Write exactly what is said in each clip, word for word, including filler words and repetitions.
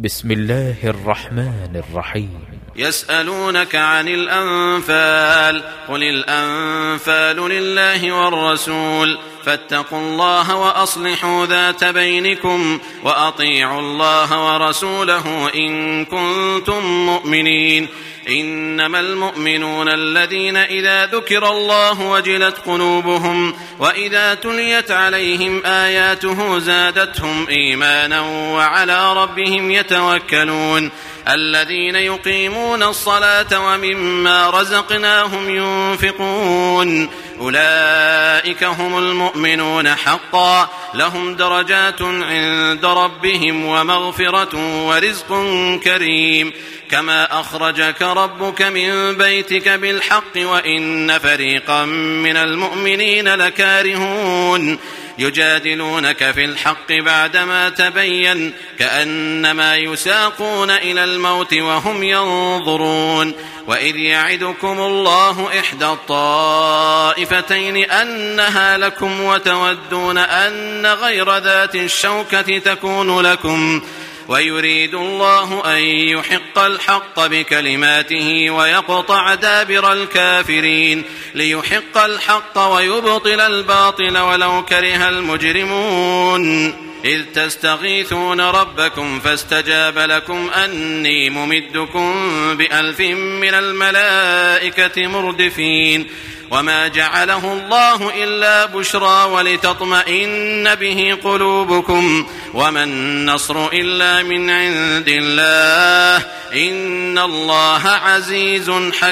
بسم الله الرحمن الرحيم. يسألونك عن الأنفال قل الأنفال لله والرسول فاتقوا الله وأصلحوا ذات بينكم وأطيعوا الله ورسوله إن كنتم مؤمنين. إنما المؤمنون الذين إذا ذكر الله وجلت قلوبهم وإذا تليت عليهم آياته زادتهم إيمانا وعلى ربهم يتوكلون. الذين يقيمون الصلاة ومما رزقناهم ينفقون أولئك هم المؤمنون حقا لهم درجات عند ربهم ومغفرة ورزق كريم. كما أخرجك ربك من بيتك بالحق وإن فريقا من المؤمنين لكارهون يجادلونك في الحق بعدما تبين كأنما يساقون إلى الموت وهم ينظرون. وإذ يعدكم الله إحدى الطائفتين أنها لكم وتودون أن غير ذات الشوكة تكون لكم ويريد الله أن يحق الحق بكلماته ويقطع دابر الكافرين ليحق الحق ويبطل الباطل ولو كره المجرمون. إذ تستغيثون ربكم فاستجاب لكم أني ممدكم بألف من الملائكة مردفين. وما جعله الله إلا بشرى ولتطمئن به قلوبكم وما النصر إلا من عند الله إن الله عزيز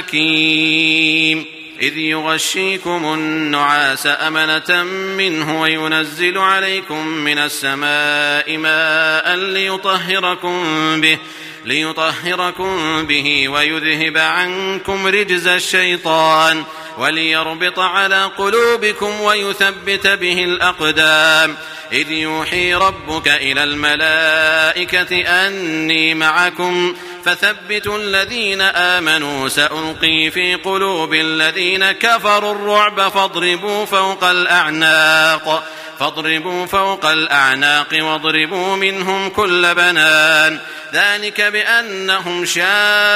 حكيم. إذ يغشيكم النعاس أمنة منه وينزل عليكم من السماء ماء ليطهركم به ليطهركم به ويذهب عنكم رجز الشيطان وليربط على قلوبكم ويثبت به الأقدام. إذ يوحي ربك إلى الملائكة أني معكم فثبتوا الذين آمنوا سألقي في قلوب الذين كفروا الرعب فاضربوا فوق الأعناق فاضربوا فوق الأعناق واضربوا منهم كل بنان. ذلك بأنهم شاقوا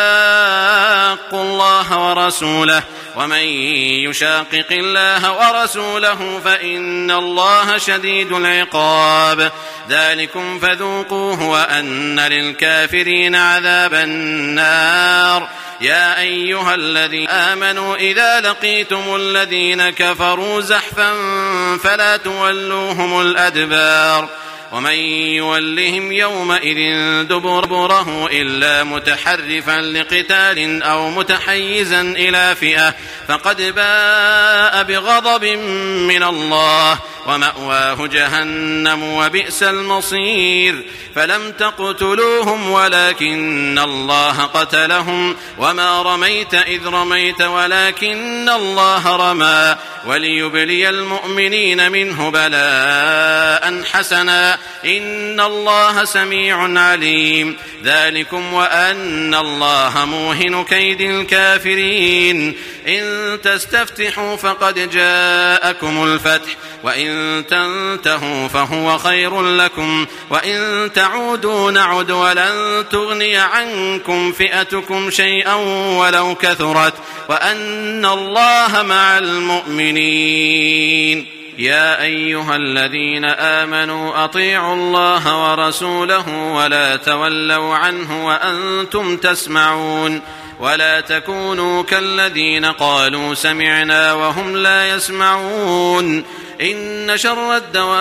الله ورسوله ومن يشاقق الله ورسوله فإن الله شديد العقاب. ذلكم فذوقوه وأن للكافرين عذاب النار. يا أيها الذين آمنوا إذا لقيتم الذين كفروا زحفا فلا تولوهم الأدبار ومن يولهم يومئذ دبره إلا متحرفا لقتال أو متحيزا إلى فئة فقد باء بغضب من الله ومأواه جهنم وبئس المصير. فلم تقتلوهم ولكن الله قتلهم وما رميت إذ رميت ولكن الله رمى وليبلي المؤمنين منه بلاء حسنا إن الله سميع عليم. ذلكم وأن الله موهن كيد الكافرين. إن تستفتحوا فقد جاءكم الفتح وإن تنتهوا فهو خير لكم وإن تعودوا نعد ولن تغني عنكم فئتكم شيئا ولو كثرت وأن الله مع المؤمنين. يا أيها الذين آمنوا أطيعوا الله ورسوله ولا تولوا عنه وأنتم تسمعون ولا تكونوا كالذين قالوا سمعنا وهم لا يسمعون. إن شر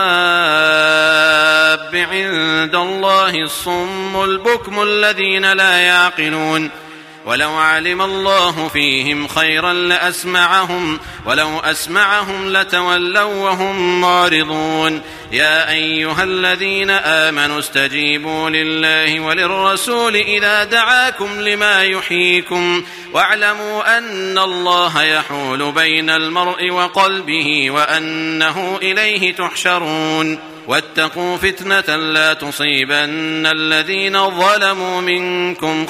الدواب عند الله الصم البكم الذين لا يعقلون. ولو علم الله فيهم خيرا لأسمعهم ولو أسمعهم لتولوا وهم معرضون. يا أيها الذين آمنوا استجيبوا لله وللرسول إذا دعاكم لما يحييكم واعلموا أن الله يحول بين المرء وقلبه وأنه إليه تحشرون. واتقوا فتنة لا تصيبن الذين ظلموا منكم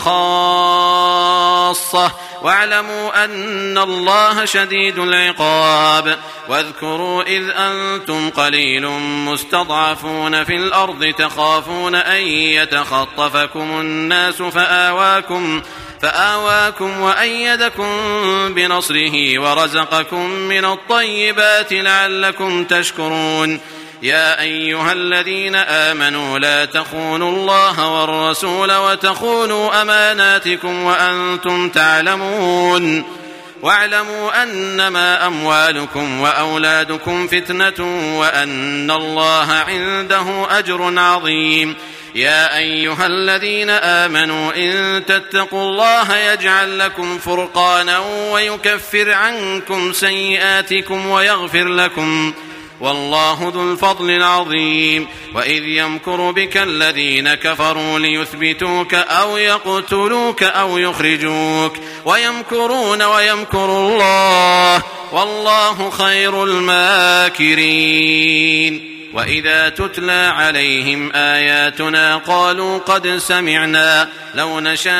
خاصة واعلموا أن الله شديد العقاب. واذكروا إذ أنتم قليل مستضعفون في الأرض تخافون أن يتخطفكم الناس فآواكم فآواكم وأيدكم بنصره ورزقكم من الطيبات لعلكم تشكرون. يا أيها الذين آمنوا لا تخونوا الله والرسول وتخونوا أماناتكم وأنتم تعلمون واعلموا أنما أموالكم وأولادكم فتنة وأن الله عنده أجر عظيم. يا أيها الذين آمنوا إن تتقوا الله يجعل لكم فرقانا ويكفر عنكم سيئاتكم ويغفر لكم والله ذو الفضل العظيم. وإذ يمكر بك الذين كفروا ليثبتوك أو يقتلوك أو يخرجوك ويمكرون ويمكر الله والله خير الماكرين. وإذا تتلى عليهم آياتنا قالوا قد سمعنا لو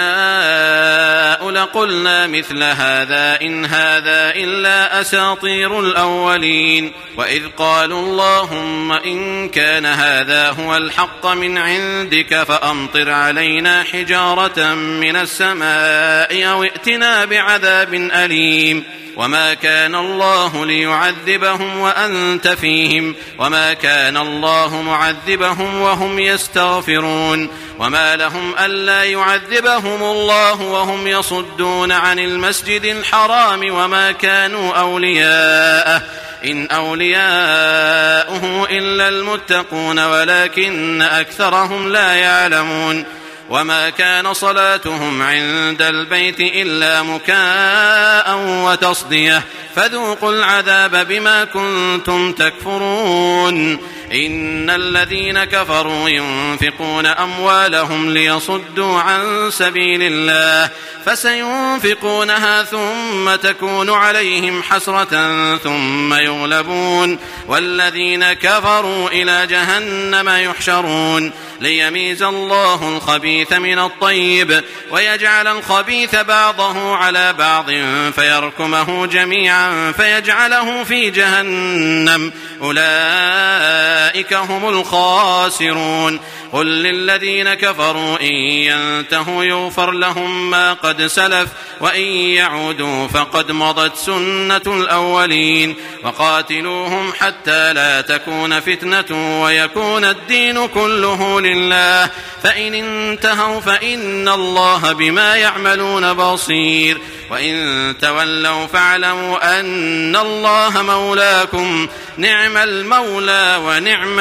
نشاء لقلنا مثل هذا إن هذا إلا أساطير الأولين. وإذ قالوا اللهم إن كان هذا هو الحق من عندك فأمطر علينا حجارة من السماء أو ائتنا بعذاب أليم. وما كان الله ليعذبهم وأنت فيهم وما كان الله معذبهم وهم يستغفرون. وما لهم ألا يعذبهم الله وهم يصدون عن المسجد الحرام وما كانوا أولياءه إن أولياؤه إلا المتقون ولكن أكثرهم لا يعلمون. وما كان صلاتهم عند البيت إلا مكاء وتصدية فذوقوا العذاب بما كنتم تكفرون. إن الذين كفروا ينفقون أموالهم ليصدوا عن سبيل الله فسينفقونها ثم تكون عليهم حسرة ثم يغلبون والذين كفروا إلى جهنم يحشرون ليميز الله الخبيث من الطيب ويجعل الخبيث بعضه على بعض فيركمه جميعا فيجعله في جهنم أولئك هم الخاسرون. قل للذين كفروا إن ينتهوا يغفر لهم ما قد سلف وإن يعودوا فقد مضت سنة الأولين. وقاتلوهم حتى لا تكون فتنة ويكون الدين كله لله فإن انتهوا فإن الله بما يعملون بصير. وإن تولوا فاعلموا أن الله مولاكم نعم المولى ونعم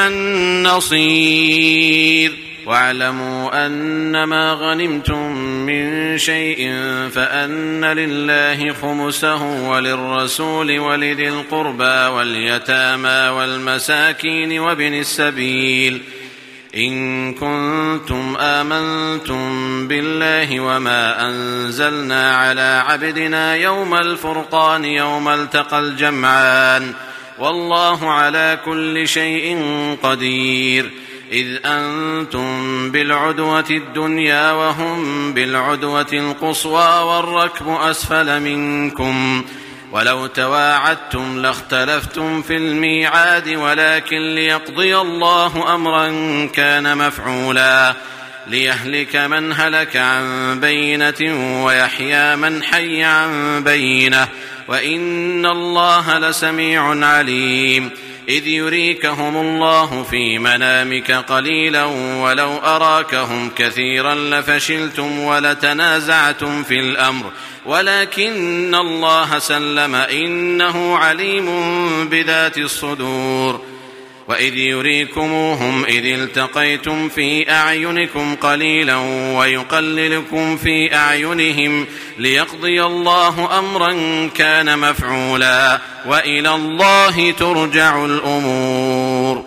النصير. واعلموا أنما غنمتم من شيء فأن لله خمسه وللرسول ولذي القربى واليتامى والمساكين وابن السبيل إن كنتم آمنتم بالله وما أنزلنا على عبدنا يوم الفرقان يوم التقى الجمعان والله على كل شيء قدير. إذ أنتم بالعدوة الدنيا وهم بالعدوة القصوى والركب أسفل منكم ولو تواعدتم لاختلفتم في الميعاد ولكن ليقضي الله أمرا كان مفعولا ليهلك من هلك عن بينة ويحيى من حي عن بينة وإن الله لسميع عليم. إذ يريكهم الله في منامك قليلا ولو أراكهم كثيرا لفشلتم ولتنازعتم في الأمر ولكن الله سلم إنه عليم بذات الصدور. وإذ يريكموهم إذ التقيتم في أعينكم قليلا ويقللكم في أعينهم ليقضي الله أمرا كان مفعولا وإلى الله ترجع الأمور.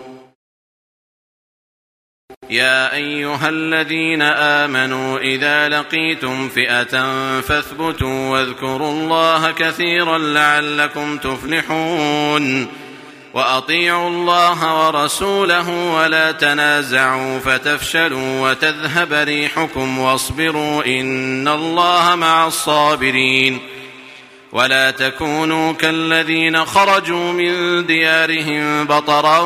يا أيها الذين آمنوا إذا لقيتم فئة فاثبتوا واذكروا الله كثيرا لعلكم تفلحون. وأطيعوا الله ورسوله ولا تنازعوا فتفشلوا وتذهب ريحكم واصبروا إن الله مع الصابرين. ولا تكونوا كالذين خرجوا من ديارهم بطرا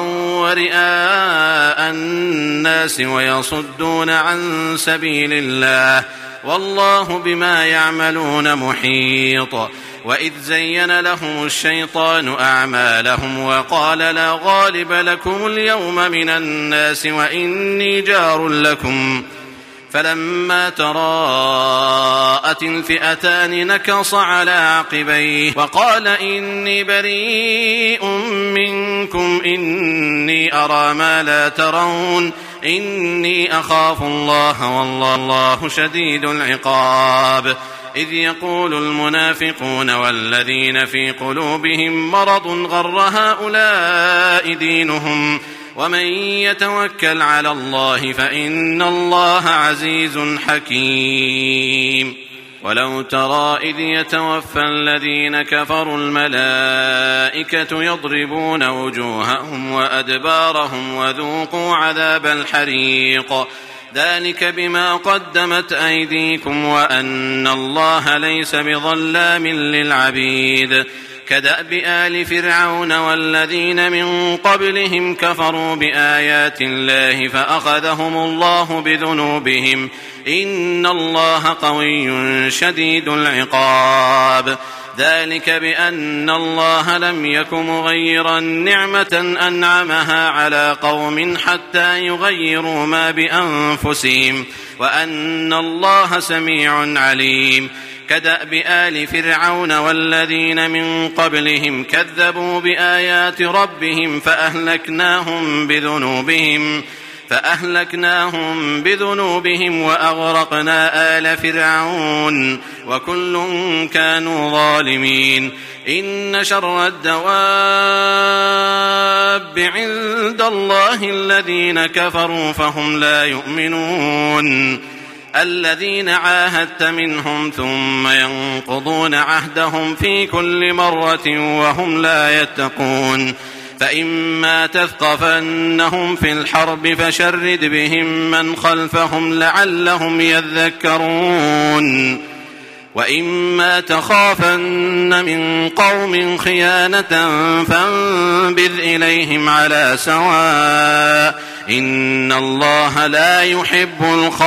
ورئاء الناس ويصدون عن سبيل الله والله بما يعملون محيط. وإذ زين لهم الشيطان أعمالهم وقال لا غالب لكم اليوم من الناس وإني جار لكم فلما تراءت الفئتان نكص على عقبيه وقال إني بريء منكم إني أرى ما لا ترون إني أخاف الله والله شديد العقاب. إذ يقول المنافقون والذين في قلوبهم مرض غر هؤلاء دينهم ومن يتوكل على الله فإن الله عزيز حكيم. ولو ترى إذ يتوفى الذين كفروا الملائكة يضربون وجوههم وأدبارهم وذوقوا عذاب الحريق ذلك بما قدمت أيديكم وأن الله ليس بظلام للعبيد. كدأب آل فرعون والذين من قبلهم كفروا بآيات الله فأخذهم الله بذنوبهم إن الله قوي شديد العقاب. ذلك بأن الله لم يك مغيرا نعمة أنعمها على قوم حتى يغيروا ما بأنفسهم وأن الله سميع عليم. كدأب آل فرعون والذين من قبلهم كذبوا بآيات ربهم فأهلكناهم بذنوبهم فأهلكناهم بذنوبهم وأغرقنا آل فرعون وكل كانوا ظالمين. إن شر الدواب عند الله الذين كفروا فهم لا يؤمنون الذين عاهدت منهم ثم ينقضون عهدهم في كل مرة وهم لا يتقون. فإما تثقفنهم في الحرب فشرد بهم من خلفهم لعلهم يذكرون. وإما تخافن من قوم خيانة فانبذ إليهم على سواء إن الله لا يحب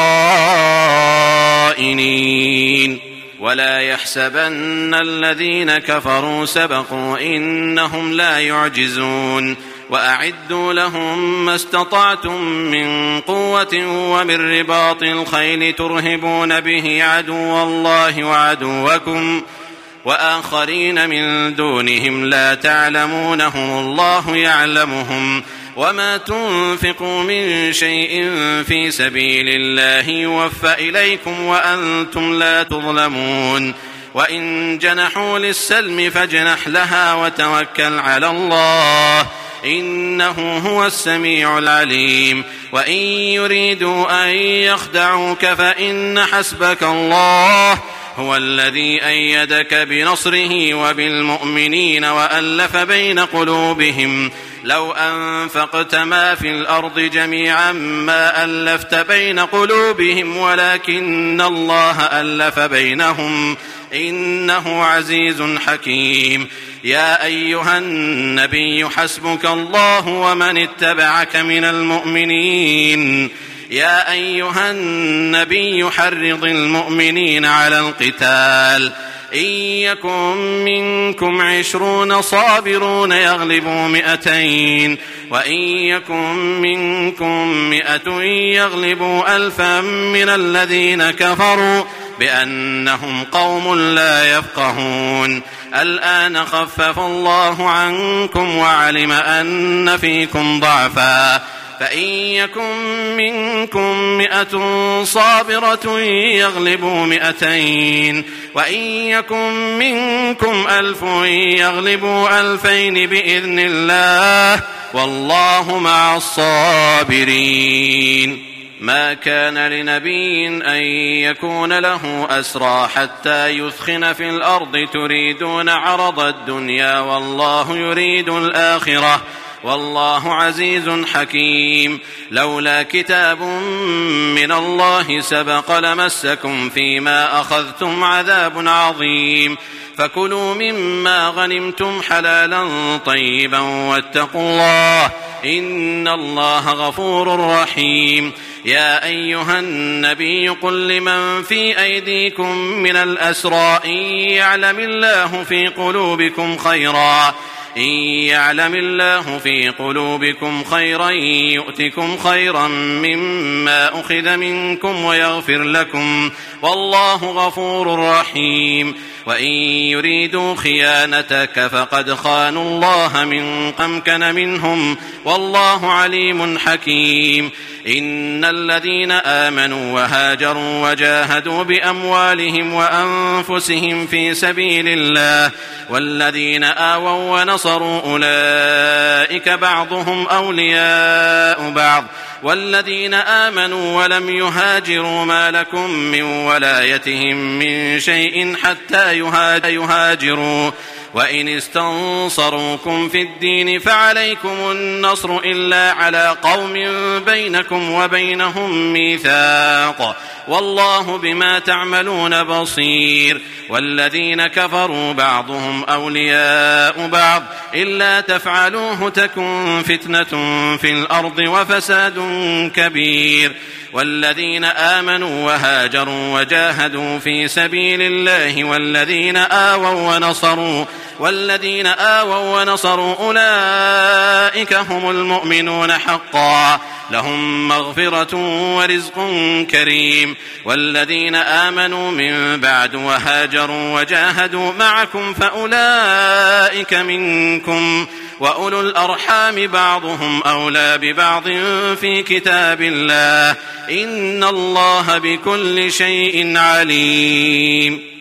الخائنين. ولا يحسبن الذين كفروا سبقوا إنهم لا يعجزون. وأعدوا لهم ما استطعتم من قوة ومن رباط الخيل ترهبون به عدو الله وعدوكم وآخرين من دونهم لا تعلمونهم الله يعلمهم وما تنفقوا من شيء في سبيل الله يوفى إليكم وأنتم لا تظلمون. وإن جنحوا للسلم فاجنح لها وتوكل على الله إنه هو السميع العليم. وإن يريدوا أن يخدعوك فإن حسبك الله هو الذي أيدك بنصره وبالمؤمنين وألف بين قلوبهم لو أنفقت ما في الأرض جميعا ما ألفت بين قلوبهم ولكن الله ألف بينهم إنه عزيز حكيم. يا أيها النبي حسبك الله ومن اتبعك من المؤمنين. يا أيها النبي حرض المؤمنين على القتال إن يكن منكم عشرون صابرون يغلبوا مئتين وإن يكن منكم مئة يغلبوا ألفا من الذين كفروا بأنهم قوم لا يفقهون. الآن خفف الله عنكم وعلم أن فيكم ضعفا فإن يكن منكم مئة صابرة يغلبوا مئتين وإن يكن منكم ألف يغلبوا ألفين بإذن الله والله مع الصابرين. ما كان لنبي أن يكون له أسرى حتى يثخن في الأرض تريدون عرض الدنيا والله يريد الآخرة والله عزيز حكيم. لولا كتاب من الله سبق لمسكم فيما أخذتم عذاب عظيم. فكلوا مما غنمتم حلالا طيبا واتقوا الله إن الله غفور رحيم. يا أيها النبي قل لمن في أيديكم من الأسرى إن يعلم الله في قلوبكم خيرا إن يعلم الله في قلوبكم خيرا يؤتكم خيرا مما أخذ منكم ويغفر لكم والله غفور رحيم. وإن يريدوا خيانتك فقد خانوا الله من قمكن منهم والله عليم حكيم. إن الذين آمنوا وهاجروا وجاهدوا بأموالهم وأنفسهم في سبيل الله والذين آووا ونصروا أولئك بعضهم أولياء بعض والذين آمنوا ولم يهاجروا ما لكم من ولايتهم من شيء حتى يهاجروا وإن استنصروكم في الدين فعليكم النصر إلا على قوم بينكم وبينهم ميثاق والله بما تعملون بصير. والذين كفروا بعضهم أولياء بعض إلا تفعلوه تكن فتنة في الأرض وفساد كبير. والذين آمنوا وهاجروا وجاهدوا في سبيل الله والذين آووا ونصروا والذين آووا ونصروا أولئك هم المؤمنون حقا لهم مغفرة ورزق كريم. والذين آمنوا من بعد وهاجروا وجاهدوا معكم فأولئك منكم وأولو الأرحام بعضهم أولى ببعض في كتاب الله إن الله بكل شيء عليم.